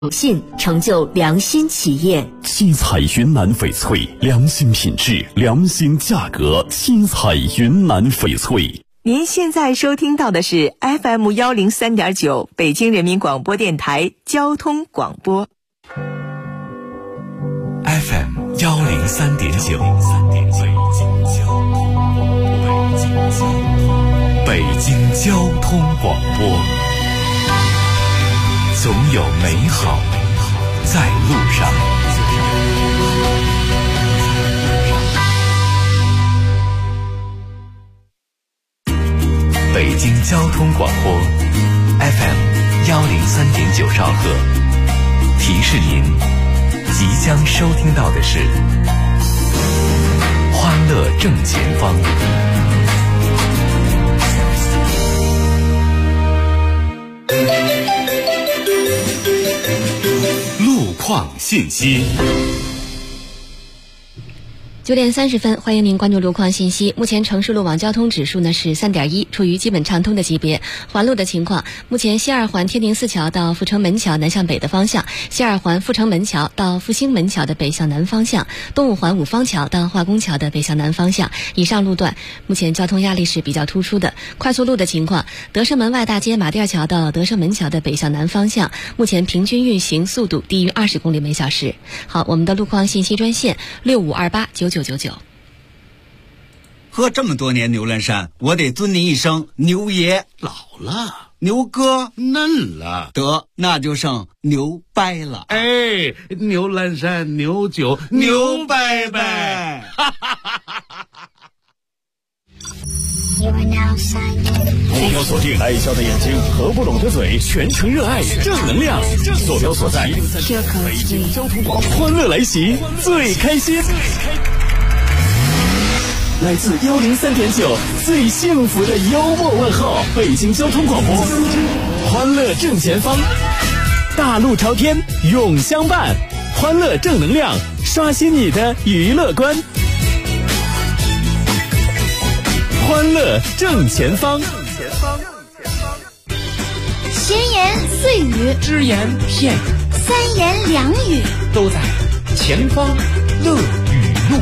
有信，成就良心企业。 七彩云南翡翠，良心品质，良心价格。七彩云南翡翠。 您现在收听到的是 FM103.9 北京人民广播电台交通广播。 FM103.9，北京交通广播。总有美好在路上。北京交通广播 FM103.9兆赫，提示您即将收听到的是欢乐正前方。路况信息。 9点30分，欢迎您关注路况信息。目前城市路网交通指数呢是3.1，处于基本畅通的级别。环路的情况，目前西二环天宁寺桥到阜成门桥南向北的方向，西二环阜成门桥到复兴门桥的北向南方向，东五环五方桥到化工桥的北向南方向，以上路段目前交通压力是比较突出的。快速路的情况，德胜门外大街马甸桥到德胜门桥的北向南方向，目前平均运行速度低于20公里每小时。好，我们的路况信息专线65289999。 喝这么多年牛栏山，我得尊您一声牛爷。 老了， 牛哥嫩了， 得那就剩牛掰了。 哎，牛栏山牛酒牛掰掰。 目标锁定爱笑的眼睛，合不拢的嘴，全程热爱正能量。坐标所在，北京交通广播，欢乐来袭，最开心。来自103.9最幸福的幽默问候，北京交通广播，欢乐正前方，大路朝天永相伴，欢乐正能量，刷新你的娱乐观，欢乐正前方。 闲言碎语， 只言片语， 三言两语， 都在前方乐语录。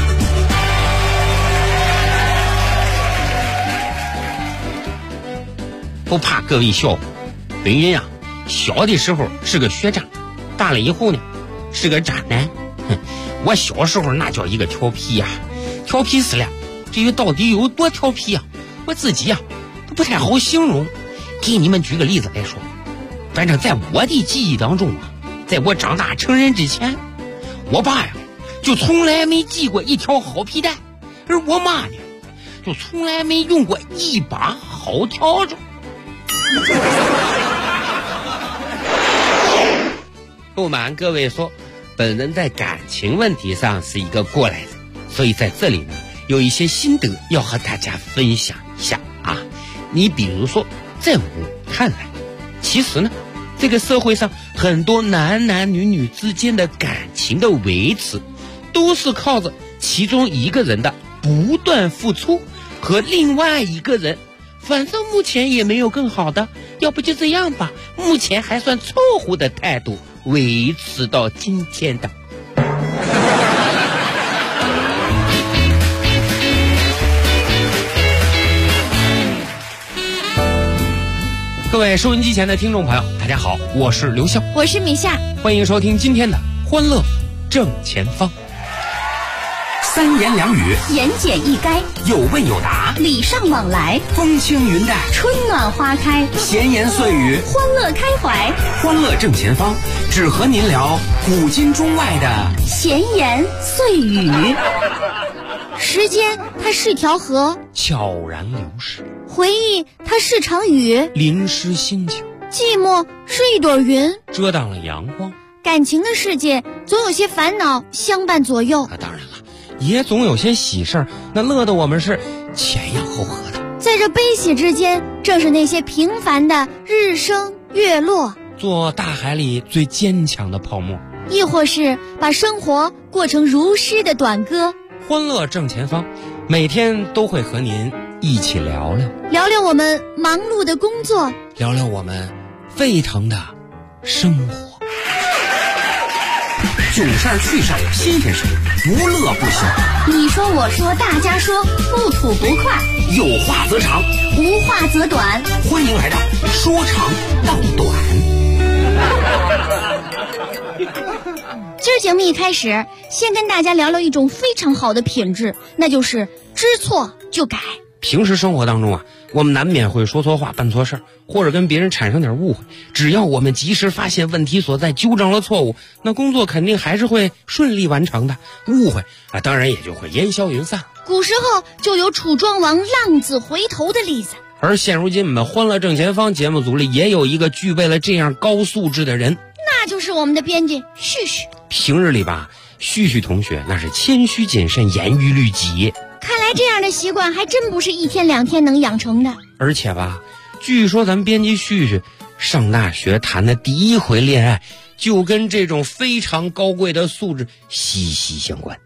不怕各位笑话，本人小的时候是个学渣，大了以后呢是个渣男。我小时候那叫一个调皮呀，调皮死了。至于到底有多调皮我自己都不太好形容。给你们举个例子来说，反正在我的记忆当中在我长大成人之前，我爸就从来没系过一条好皮带，而我妈呢就从来没用过一把好笤帚。不瞒各位说，本人在感情问题上是一个过来人，所以在这里呢有一些心得要和大家分享一下你比如说，在我看来，其实呢这个社会上很多男男女女之间的感情的维持，都是靠着其中一个人的不断付出和另外一个人反正目前也没有更好的，要不就这样吧，目前还算凑合的态度维持到今天的。各位收音机前的听众朋友，大家好，我是刘笑， 我是米夏， 欢迎收听今天的欢乐正前方。 三言两语， 言简意赅， 有问有答， 礼尚往来， 风轻云淡， 春暖花开， 闲言碎语， 欢乐开怀。 欢乐正前方，只和您聊古今中外的闲言碎语。时间它是条河， 悄然流逝； 回忆它是场雨， 淋湿心桥； 寂寞是一朵云， 遮挡了阳光。 感情的世界总有些烦恼相伴左右当然了，也总有些喜事儿，那乐得我们是前仰后合的。 在这悲喜之间，正是那些平凡的日升月落， 做大海里最坚强的泡沫， 亦或是把生活过成如诗的短歌。 欢乐正前方，每天都会和您一起聊聊我们忙碌的工作， 聊我们沸腾的生活。 品事儿、趣事儿、新鲜事儿，不乐不行。 你说我说大家说，不吐不快， 有话则长， 无话则短。 欢迎来到说长道短。 今儿节目一开始，先跟大家聊聊一种非常好的品质，那就是知错就改。 平时生活当中啊，我们难免会说错话、办错事儿，或者跟别人产生点误会。只要我们及时发现问题所在，纠正了错误，那工作肯定还是会顺利完成的，误会啊，当然也就会烟消云散。 古时候就有楚庄王浪子回头的例子， 而现如今我们欢乐正前方节目组里也有一个具备了这样高素质的人， 那就是我们的编辑旭旭。 平日里吧，旭旭同学那是谦虚谨慎、严于律己。 看来这样的习惯还真不是1天2天能养成的。 而且吧，据说咱编辑旭旭上大学谈的第一回恋爱，就跟这种非常高贵的素质息息相关。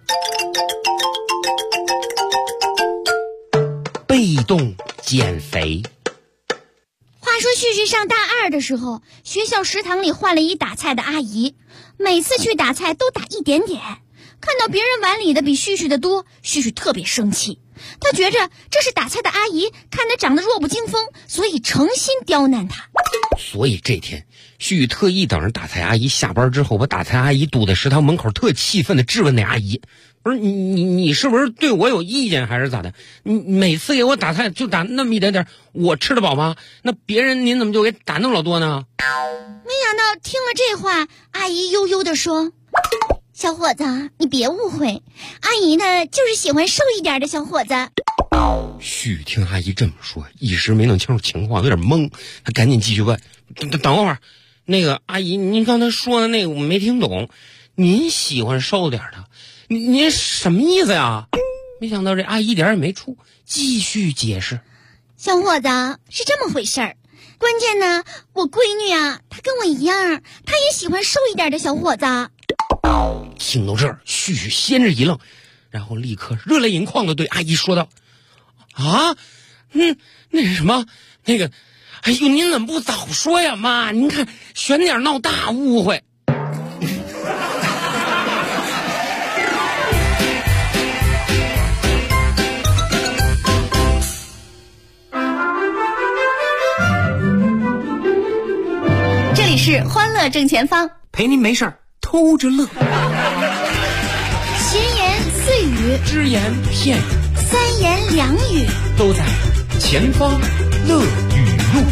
被动减肥。 话说旭旭上大2的时候，学校食堂里换了一打菜的阿姨，每次去打菜都打一点点，看到别人碗里的比旭旭的多，旭旭特别生气。他觉着这是打菜的阿姨看他长得弱不禁风，所以诚心刁难他。 所以这天旭旭特意等着打菜阿姨下班之后，把打菜阿姨堵在食堂门口，特气愤地质问那阿姨，不是你是不是对我有意见还是咋的？你每次给我打菜就打那么一点点，我吃得饱吗？那别人您怎么就给打那么老多呢？ 没想到听了这话，阿姨悠悠地说，小伙子，你别误会，阿姨呢就是喜欢瘦一点的小伙子。 旭听阿姨这么说，一时没弄清楚情况，有点懵，他赶紧继续问，等会儿，那个阿姨，您刚才说的那个我没听懂，您喜欢瘦点的，您什么意思呀？没想到这阿姨一点也没出，继续解释， 小伙子，是这么回事儿，关键呢，我闺女啊，她跟我一样，她也喜欢瘦一点的小伙子。 听到这儿，旭旭先是一愣，然后立刻热泪盈眶地对阿姨说道，啊，那是什么？那个，哎呦，您怎么不早说呀，妈？您看，悬点闹大误会。 这里是欢乐正前方， 陪您没事儿偷着乐。 闲言碎语， 只言片语， 三言两语， 都在前方乐语录。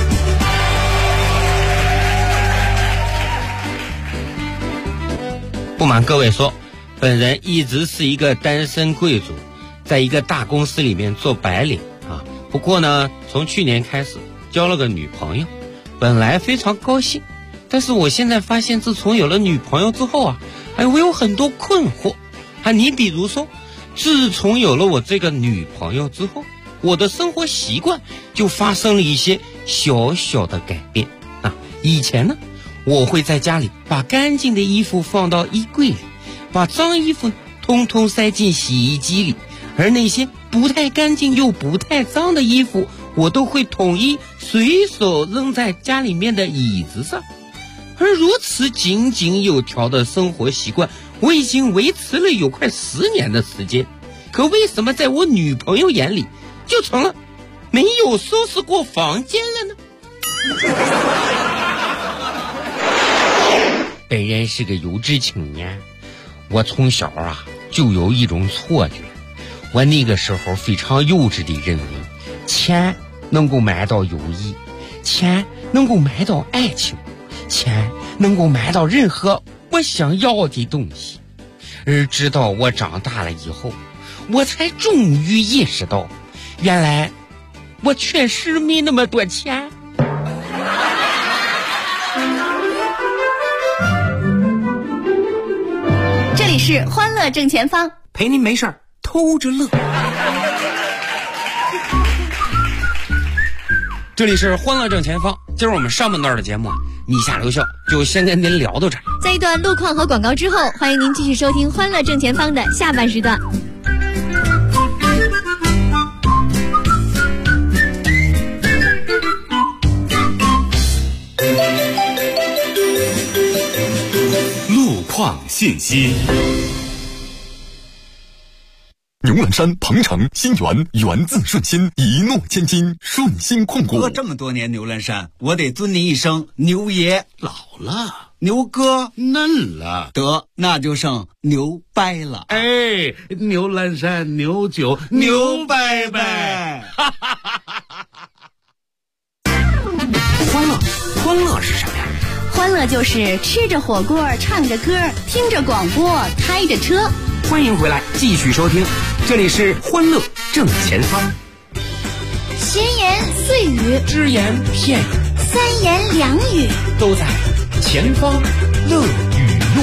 不瞒各位说，本人一直是一个单身贵族，在一个大公司里面做白领啊。不过呢，从去年开始交了个女朋友，本来非常高兴，但是我现在发现，自从有了女朋友之后啊，我有很多困惑啊。你比如说，自从有了我这个女朋友之后，我的生活习惯就发生了一些小小的改变啊。以前呢，我会在家里把干净的衣服放到衣柜里，把脏衣服通通塞进洗衣机里，而那些不太干净又不太脏的衣服，我都会统一随手扔在家里面的椅子上。而如此井井有条的生活习惯，我已经维持了有快10年的时间。可为什么在我女朋友眼里，就成了没有收拾过房间了呢？本人是个有志青年，我从小啊就有一种错觉，我那个时候非常幼稚地认为，钱能够买到友谊，钱能够买到爱情，钱能够买到任何我想要的东西。而直到我长大了以后，我才终于意识到，原来我确实没那么多钱。 这里是欢乐正前方， 陪您没事儿偷着乐。 这里是欢乐正前方，今儿我们上半段的节目你下留校就先跟您聊到这儿。 在一段路况和广告之后，欢迎您继续收听欢乐正前方的下半时段。 路况创信息。 牛栏山、鹏城、新源源自顺心，一诺千金，顺心控股。 喝这么多年牛栏山，我得尊您一声牛爷。 老了， 牛哥嫩了， 得那就剩牛掰了。 哎，牛栏山、牛酒、牛掰掰。 欢乐是什么呀？ 欢乐就是吃着火锅，唱着歌，听着广播，开着车。 欢迎回来，继续收听，这里是欢乐正前方。 闲言碎语， 只言片语， 三言两语， 都在前方乐语录。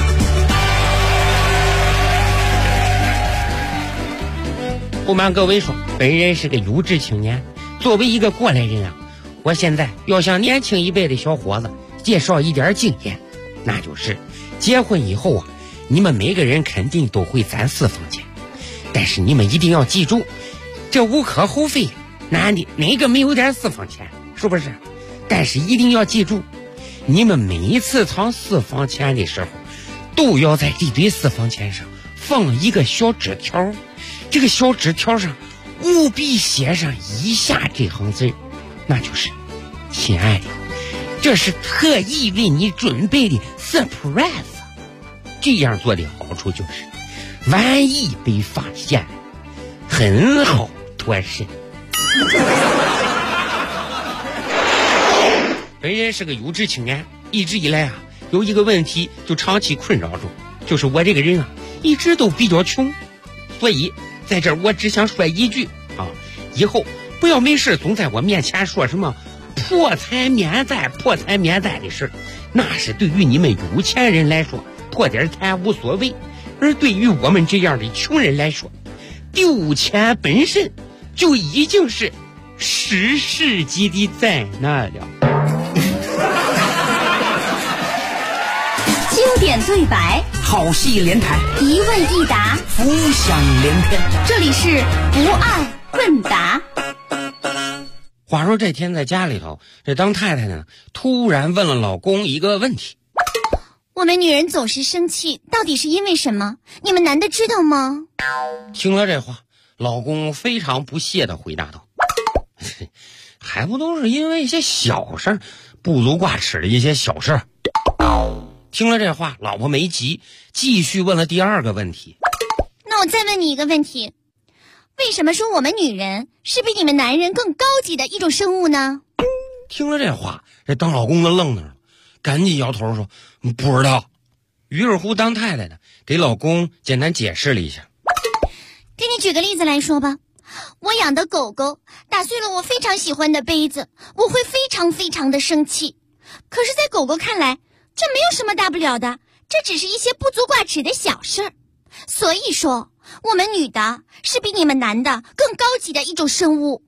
不瞒各位说，本人是个优质青年。作为一个过来人啊，我现在要向年轻一辈的小伙子介绍一点经验，那就是结婚以后啊，你们每个人肯定都会攒私房钱，但是你们一定要记住，这无可厚非，男的哪个没有点私房钱，是不是？但是一定要记住，你们每一次藏私房钱的时候，都要在这堆私房钱上放一个小纸条，这个小纸条上务必写上以下这行字，那就是亲爱的，这是特意为你准备的 surprise。 这样做的好处就是万一被发现很好脱身。本人是个优质青年，一直以来啊有一个问题就长期困扰着，就是我这个人啊一直都比较穷，所以在这儿我只想说一句啊，以后不要没事总在我面前说什么破财免灾的事，那是对于你们有钱人来说破点财无所谓，而对于我们这样的穷人来说，丢钱本身就已经是史诗级的灾难了。 经典对白， 好戏连台， 一问一答， 浮想联翩。 这里是不二问答。 话说这天在家里头，这当太太呢突然问了老公一个问题： 我们女人总是生气，到底是因为什么？你们男的知道吗？ 听了这话，老公非常不屑地回答道：还不都是因为一些小事，不足挂齿的一些小事。听了这话，老婆没急，继续问了第二个问题。 那我再问你一个问题，为什么说我们女人是比你们男人更高级的一种生物呢？ 听了这话，这当老公的愣那儿了，赶紧摇头说不知道。于是乎当太太的给老公简单解释了一下。 给你举个例子来说吧，我养的狗狗打碎了我非常喜欢的杯子，我会非常的生气。可是在狗狗看来，这没有什么大不了的，这只是一些不足挂齿的小事儿。所以说我们女的是比你们男的更高级的一种生物。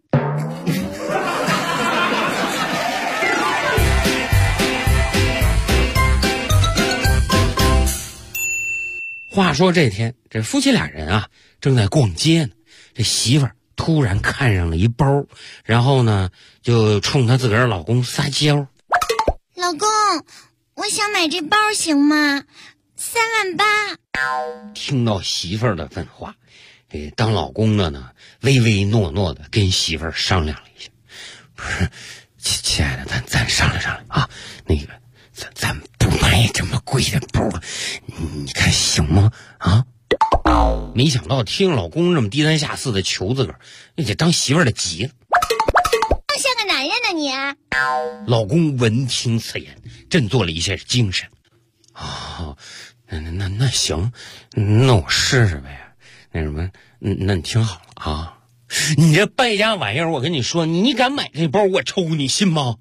话说这天，这夫妻俩人啊正在逛街呢，这媳妇儿突然看上了一包，然后呢就冲她自个儿老公撒娇： 老公，我想买这包行吗？38000。 听到媳妇儿的问话，当老公的呢唯唯诺诺的跟媳妇儿商量了一下，不是，亲爱的，咱商量啊，那个咱不买这么贵的包，你看行吗？啊！没想到听老公这么低三下四的求自个儿，那就当媳妇儿的急了。 像个男人呢你啊！ 老公闻听此言，振作了一下精神。啊，那行，那我试试呗。那什么，那你听好了啊，你这败家玩意儿，我跟你说，你敢买这包，我抽你，信吗？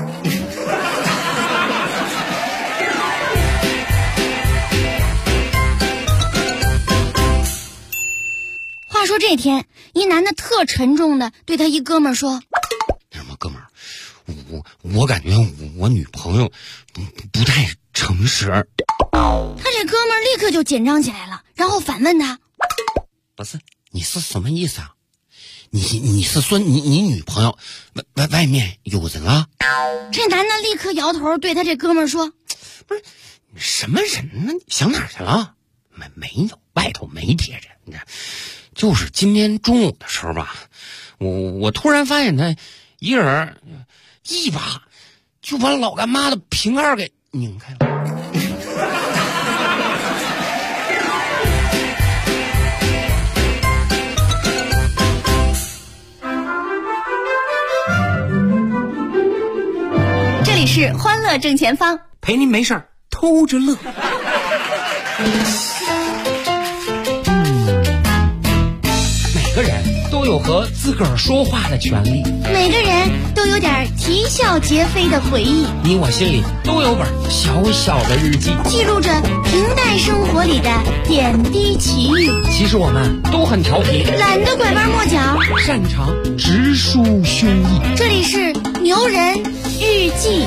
话说这天，一男的特沉重的对他一哥们儿说： 什么哥们儿，我感觉我女朋友不太诚实。 他这哥们儿立刻就紧张起来了，然后反问他： 不是，你是什么意思啊？你是说你女朋友外面有人啊？ 这男的立刻摇头对他这哥们儿说： 不是， 什么人呢？想哪儿去了？没有，外头没别人。就是今天中午的时候吧，我突然发现他一人一把就把老干妈的瓶盖给拧开了。 这里是欢乐正前方， 陪您没事儿偷着乐。 每个人都有和自个儿说话的权利， 每个人都有点啼笑皆非的回忆， 你我心里都有本小小的日记， 记录着平淡生活里的点滴奇遇。 其实我们都很调皮， 懒得拐弯抹角， 擅长直抒胸臆。 这里是牛人日记。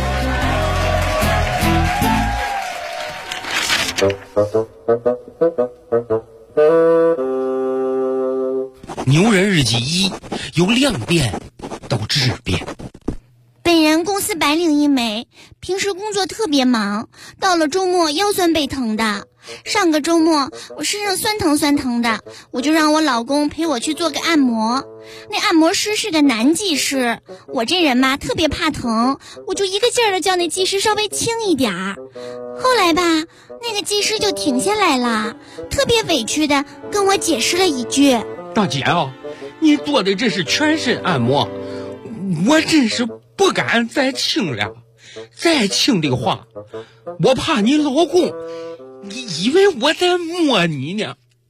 牛人日记1，由量变到质变。 本人公司白领一枚，平时工作特别忙，到了周末腰酸背疼的。上个周末我身上酸疼的，我就让我老公陪我去做个按摩。那按摩师是个男技师，我这人嘛特别怕疼，我就一个劲儿的叫那技师稍微轻一点儿。后来吧，那个技师就停下来了，特别委屈的跟我解释了一句： 大姐啊，你做的这是全身按摩，我真是不敢再轻了，再轻的话我怕你老公以为我在摸你呢。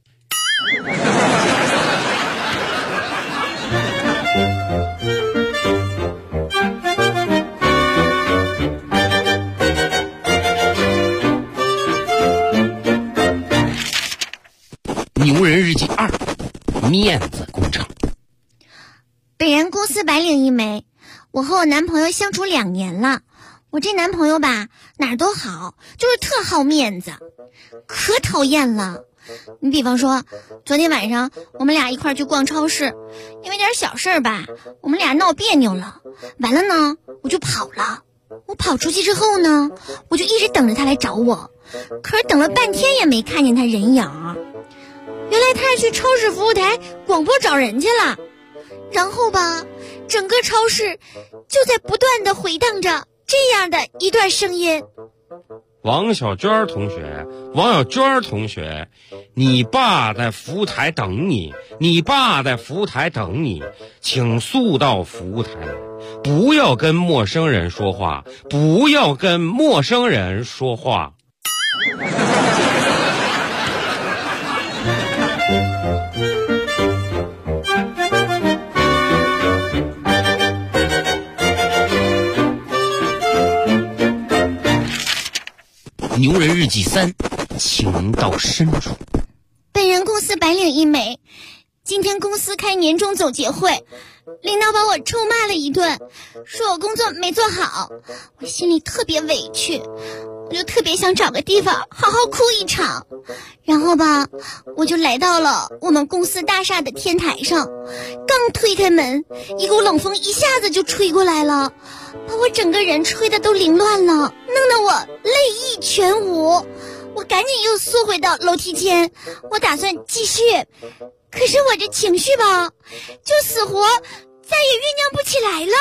牛人日记2，面子工程。 本人公司白领一枚，我和我男朋友相处2年了。我这男朋友吧，哪儿都好，就是特好面子，可讨厌了。你比方说，昨天晚上我们俩一块儿去逛超市，因为点小事儿吧，我们俩闹别扭了。完了呢，我就跑了。我跑出去之后呢，我就一直等着他来找我，可是等了半天也没看见他人影。原来他是去超市服务台广播找人去了。然后吧，整个超市就在不断的回荡着这样的一段声音： 王小娟同学，你爸在服务台等你，请速到服务台来，不要跟陌生人说话。牛人日记3，情到深处。 本人公司白领一枚，今天公司开年终总结会，领导把我臭骂了一顿，说我工作没做好，我心里特别委屈，我就特别想找个地方好好哭一场。然后吧，我就来到了我们公司大厦的天台上，刚推开门，一股冷风一下子就吹过来了，把我整个人吹得都凌乱了，弄得我泪意全无。我赶紧又缩回到楼梯间，我打算继续，可是我这情绪吧，就死活再也酝酿不起来了。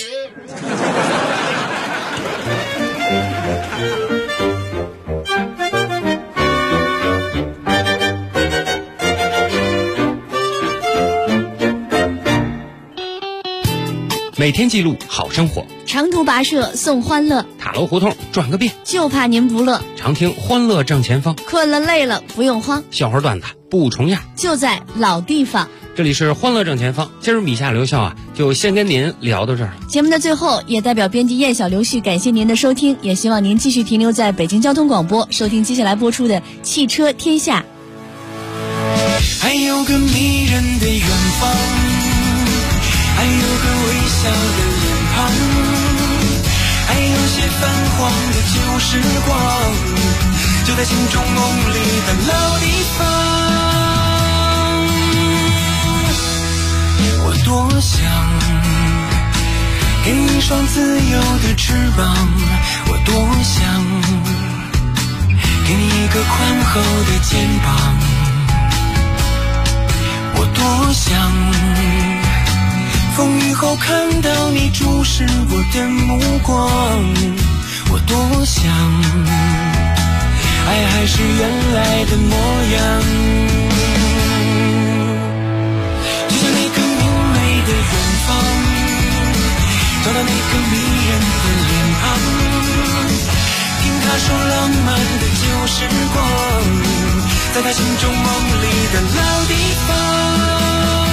每天记录好生活， 长途跋涉送欢乐， 塔楼胡同转个遍， 就怕您不乐。 常听欢乐正前方， 困了累了不用慌， 笑话段子不重样， 就在老地方。 这里是欢乐正前方，今儿米夏刘笑啊，就先跟您聊到这儿。 节目的最后，也代表编辑燕小刘旭感谢您的收听，也希望您继续停留在北京交通广播，收听接下来播出的《汽车天下》。 还有个迷人的远方，还有个微笑的脸庞，还有些泛黄的旧时光，就在心中梦里的老地方。我多想给你一双自由的翅膀，我多想个宽厚的肩膀。我多想风雨后看到你注视我的目光，我多想爱还是原来的模样。就像那个明媚的远方，找到那个迷人的脸庞，听他说浪漫的旧时光，在他心中梦里的老地方。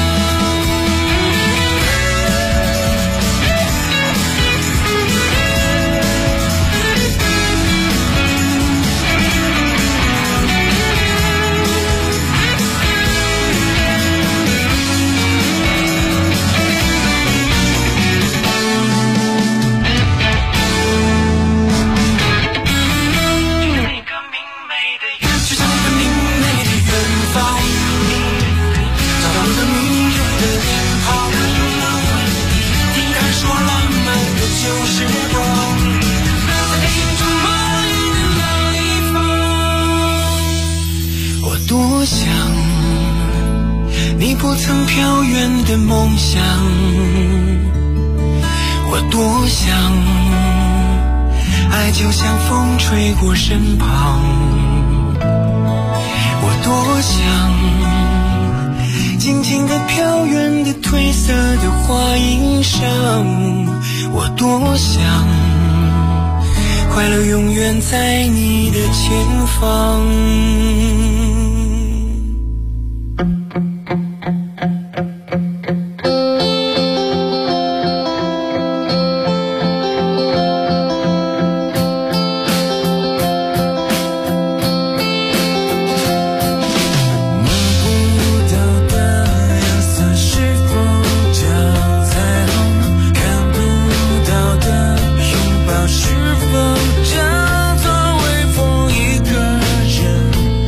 多想你不曾飘远的梦想，我多想爱就像风吹过身旁，我多想静静地飘远的褪色的花衣裳，我多想快乐永远在你的前方。是否叫做微风一个人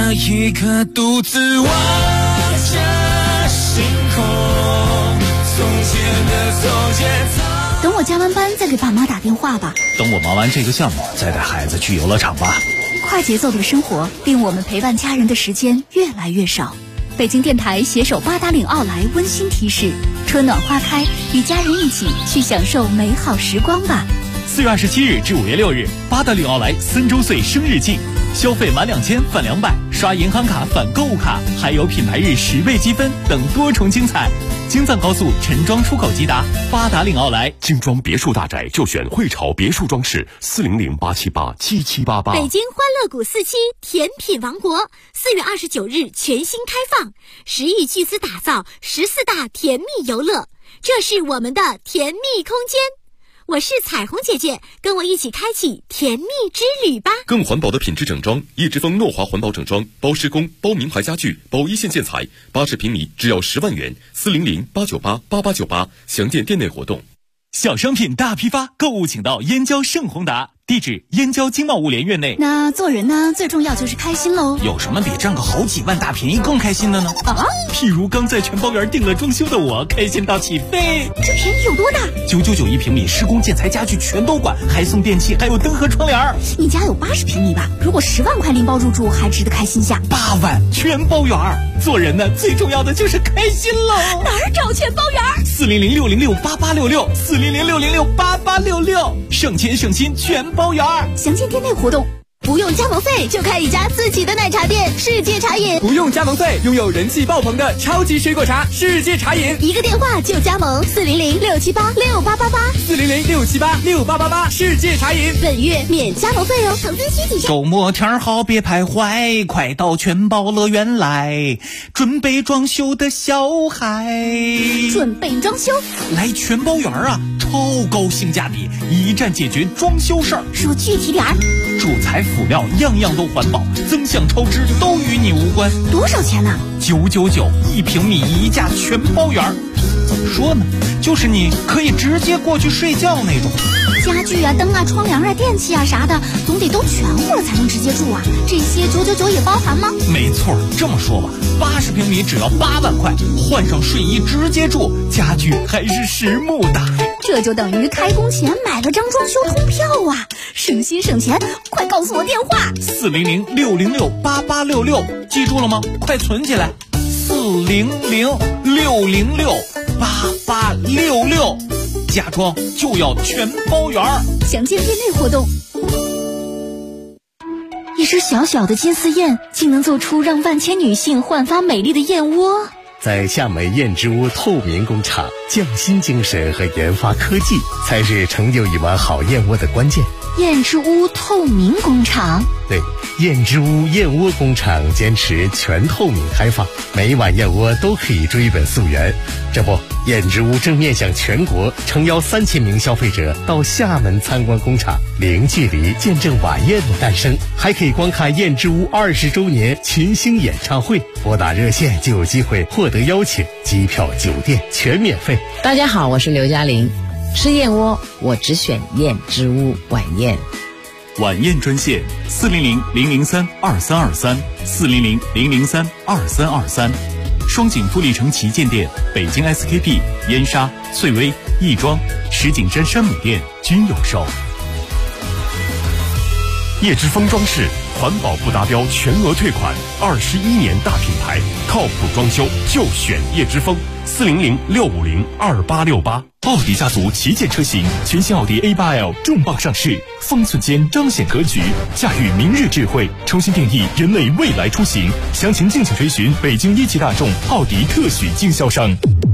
那一刻独自望着星空，从前的从前。 等我加完班再给爸妈打电话吧。 等我忙完这个项目再带孩子去游乐场吧。 快节奏的生活令我们陪伴家人的时间越来越少。北京电台携手八达岭奥莱温馨提示：春暖花开，与家人一起去享受美好时光吧。 4月27日至5月6日，八达岭奥莱3周岁生日季，消费满2000返200，刷银行卡返购物卡，还有品牌日10倍积分等多重精彩。京藏高速陈庄出口即达，八达岭奥莱。 精装别墅大宅就选汇潮别墅装饰，400-878-7788。 北京欢乐谷4期甜品王国4月29日全新开放，10亿巨资打造14大甜蜜游乐，这是我们的甜蜜空间。我是彩虹姐姐，跟我一起开启甜蜜之旅吧。 更环保的品质整装，叶之峰诺华环保整装，包施工，包名牌家具，包一线建材，80平米只要10万元，400-898-8898，详见店内活动。 小商品大批发，购物请到燕郊盛宏达，地址燕郊经贸物联院内。 那做人呢，最重要就是开心喽。 有什么比赚个好几万大便宜更开心的呢？譬如刚在全包园订了装修的我，开心到起飞。 这便宜有多大 ？999一平米，施工建材家具全都管，还送电器，还有灯和窗帘。 你家有80平米吧？如果10万块拎包入住，还值得开心下。 8万全包园。做人呢，最重要的就是开心喽。 哪儿找全包园 ？400-606-8866，400-606-8866，省钱省心全包园。 详见店内活动。不用加盟费就开一家自己的奶茶店，世界茶饮。 不用加盟费，拥有人气爆棚的超级水果茶，世界茶饮。 一个电话就加盟，400-678-6888，400-678-6888，世界茶饮。本月免加盟费哦，投资需体现。 周末天好别徘徊，快到全包乐园来，准备装修的小孩。 准备装修？ 来全包园啊，超高性价比，一站解决装修事儿。 说具体点儿。 主材辅料样样都环保，增项超支都与你无关。 多少钱呢 ？999一平米一价全包园。怎么说呢？就是你可以直接过去睡觉那种。 家具啊、灯啊、窗帘啊、电器啊啥的，总得都全乎了才能直接住啊。这些999也包含吗？ 没错，这么说吧，80平米只要8万块，换上睡衣直接住，家具还是实木的。 这就等于开工前买了张装修通票啊，省心省钱。快告诉我电话 ，400-606-8866，记住了吗？快存起来，400-606-8866，家装就要全包圆。 详见店内活动。一只小小的金丝燕，竟能做出让万千女性焕发美丽的燕窝。 在厦门燕之屋透明工厂，匠心精神和研发科技才是成就一碗好燕窝的关键。 燕之屋透明工厂， 对，燕之屋燕窝工厂坚持全透明开放，每一碗燕窝都可以追本溯源。这不，燕之屋正面向全国诚邀3000名消费者到厦门参观工厂，零距离见证晚宴的诞生，还可以观看燕之屋20周年群星演唱会。拨打热线就有机会获得邀请，机票、酒店全免费。 大家好，我是刘嘉玲。吃燕窝，我只选燕之屋晚宴。 晚宴专线400-003-2323，400-003-2323。双井富力城旗舰店、北京 SKP、燕莎、翠微、亦庄、石景山山姆店均有售。 叶之峰装饰，环保不达标全额退款，21年大品牌，靠谱装修就选叶之峰。400-650-2868。奥迪家族旗舰车型，全新奥迪 A8L 重磅上市，方寸间彰显格局，驾驭明日智慧，重新定义人类未来出行。详情敬请垂询北京一汽大众奥迪特许经销商。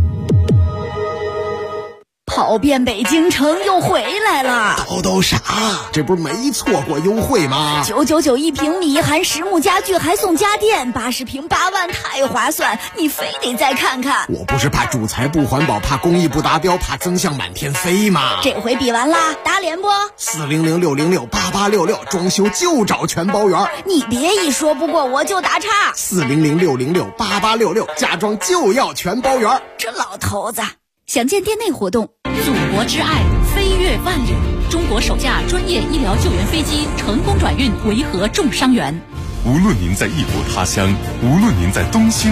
跑遍北京城又回来了， 都傻，这不是没错过优惠吗 ？999一平米，含实木家具还送家电，80平8万，太划算！你非得再看看。 我不是怕主材不环保，怕工艺不达标，怕增项满天飞吗？ 这回比完啦，打脸不 ？400-606-8866，装修就找全包圆。 你别一说不过我就打岔。 400-606-8866，家装就要全包圆。 这老头子。详见店内活动。 祖国之爱，飞越万里。中国首架专业医疗救援飞机成功转运维和重伤员。 无论您在异国他乡，无论您在东兴